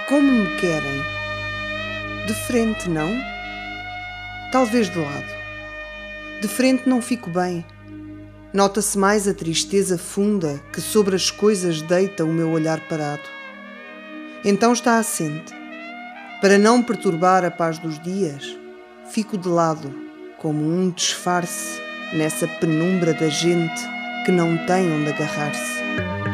Como me querem? De frente, não? Talvez de lado. De frente não fico bem. Nota-se mais a tristeza funda que sobre as coisas deita o meu olhar parado. Então está assente. Para não perturbar a paz dos dias, fico de lado, como um disfarce nessa penumbra da gente que não tem onde agarrar-se.